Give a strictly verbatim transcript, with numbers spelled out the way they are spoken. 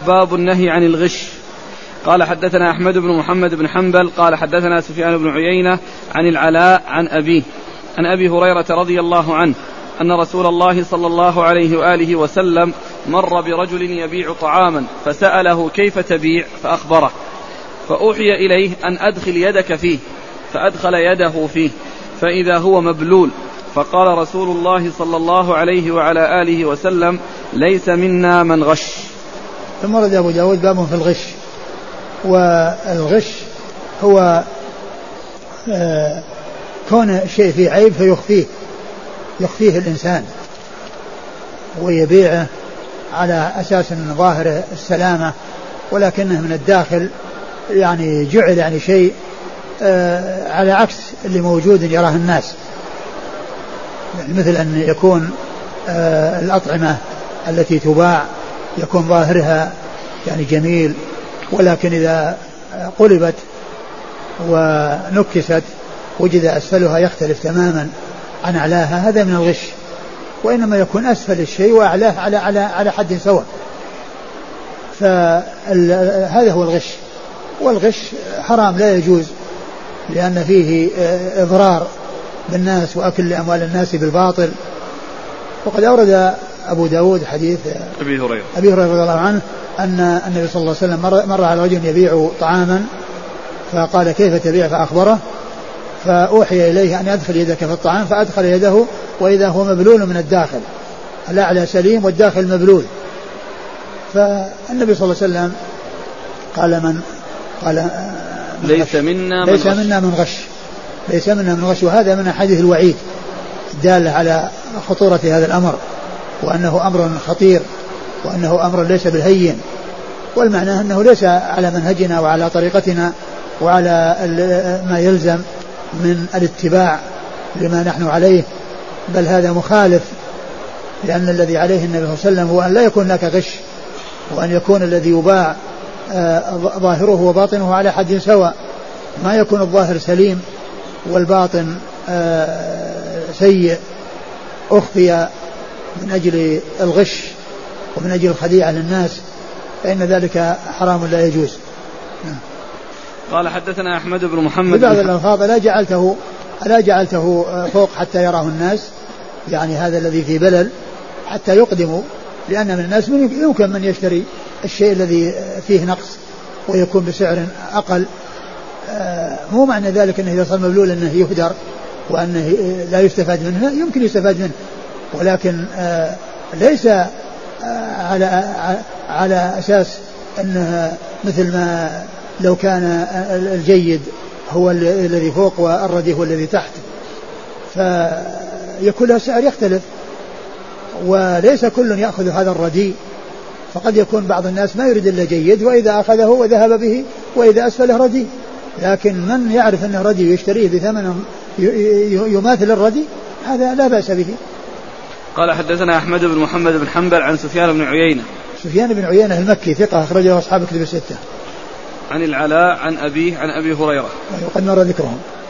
باب النهي عن الغش. قال حدثنا أحمد بن محمد بن حنبل قال حدثنا سفيان بن عيينة عن العلاء عن أبيه عن أبي هريرة رضي الله عنه أن رسول الله صلى الله عليه وآله وسلم مر برجل يبيع طعاما فسأله كيف تبيع فأخبره، فأوحي إليه أن أدخل يدك فيه، فأدخل يده فيه فإذا هو مبلول، فقال رسول الله صلى الله عليه وعلى آله وسلم: ليس منا من غش. ثم ورد أبو داود باب في الغش. والغش هو آه كون شيء فيه عيب فيخفيه يخفيه الإنسان ويبيعه على أساس أن ظاهره السلامة، ولكنه من الداخل يعني جعل يعني شيء آه على عكس اللي موجود يراه الناس، يعني مثل أن يكون آه الأطعمة التي تباع يكون ظاهرها يعني جميل، ولكن إذا قلبت ونكست وجد أسفلها يختلف تماما عن أعلاها، هذا من الغش. وإنما يكون أسفل الشيء وأعلاه على على على حد سواء، فهذا هو الغش. والغش حرام لا يجوز، لأن فيه إضرار بالناس وأكل أموال الناس بالباطل. وقد أورد أبو داود حديث أبي هريرة أبي هريرة رضي الله عنه أن النبي صلى الله عليه وسلم مر, مر على رجل يبيع طعاما فقال: كيف تبيع؟ فأخبره، فأوحي إليه أن أدخل يدك في الطعام، فأدخل يده وإذا هو مبلول من الداخل، الأعلى سليم والداخل مبلول. فالنبي صلى الله عليه وسلم قال: من قال من ليس منا ليس من منا من غش ليس منا من غش. وهذا من حديث الوعيد الدالة على خطورة هذا الأمر، وأنه أمر خطير، وأنه أمر ليس بالهين. والمعنى أنه ليس على منهجنا وعلى طريقتنا وعلى ما يلزم من الاتباع لما نحن عليه، بل هذا مخالف، لأن الذي عليه النبي صلى الله عليه وسلم هو أن لا يكون هناك غش، وأن يكون الذي يباع ظاهره وباطنه على حد سواء، ما يكون الظاهر سليم والباطن سيء أخفي من أجل الغش ومن أجل الخديعة للناس، فإن ذلك حرام لا يجوز. قال حدثنا أحمد بن محمد ببعض الألفاظ: ألا جعلته ألا جعلته فوق حتى يراه الناس، يعني هذا الذي في بلل حتى يقدموا، لأن من الناس من يمكن من يشتري الشيء الذي فيه نقص ويكون بسعر أقل. مو معنى ذلك أنه إذا صار مبلول أنه يهدر وأنه لا يستفاد منه، يمكن يستفاد منه، ولكن ليس على على أساس أنه مثل ما لو كان الجيد هو الذي فوق والردي هو الذي تحت، فيكون له سعر يختلف، وليس كل يأخذ هذا الردي، فقد يكون بعض الناس ما يريد إلا جيد، وإذا أخذه وذهب به وإذا أسفله ردي. لكن من يعرف أنه ردي ويشتريه بثمن يماثل الردي، هذا لا بأس به. قال حدثنا أحمد بن محمد بن حنبل عن سفيان بن عيينة سفيان بن عيينة المكي ثقة أخرجه أصحاب كتب الستة. عن العلاء عن أبيه عن أبي هريرة وقد مر ذكرهم.